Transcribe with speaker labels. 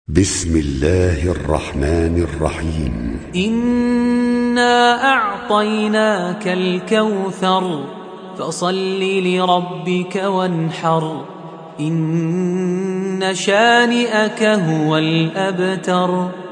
Speaker 1: بسم الله الرحمن الرحيم
Speaker 2: إنا أعطيناك الكوثر فصل لربك وانحر إن شانئك هو الأبتر.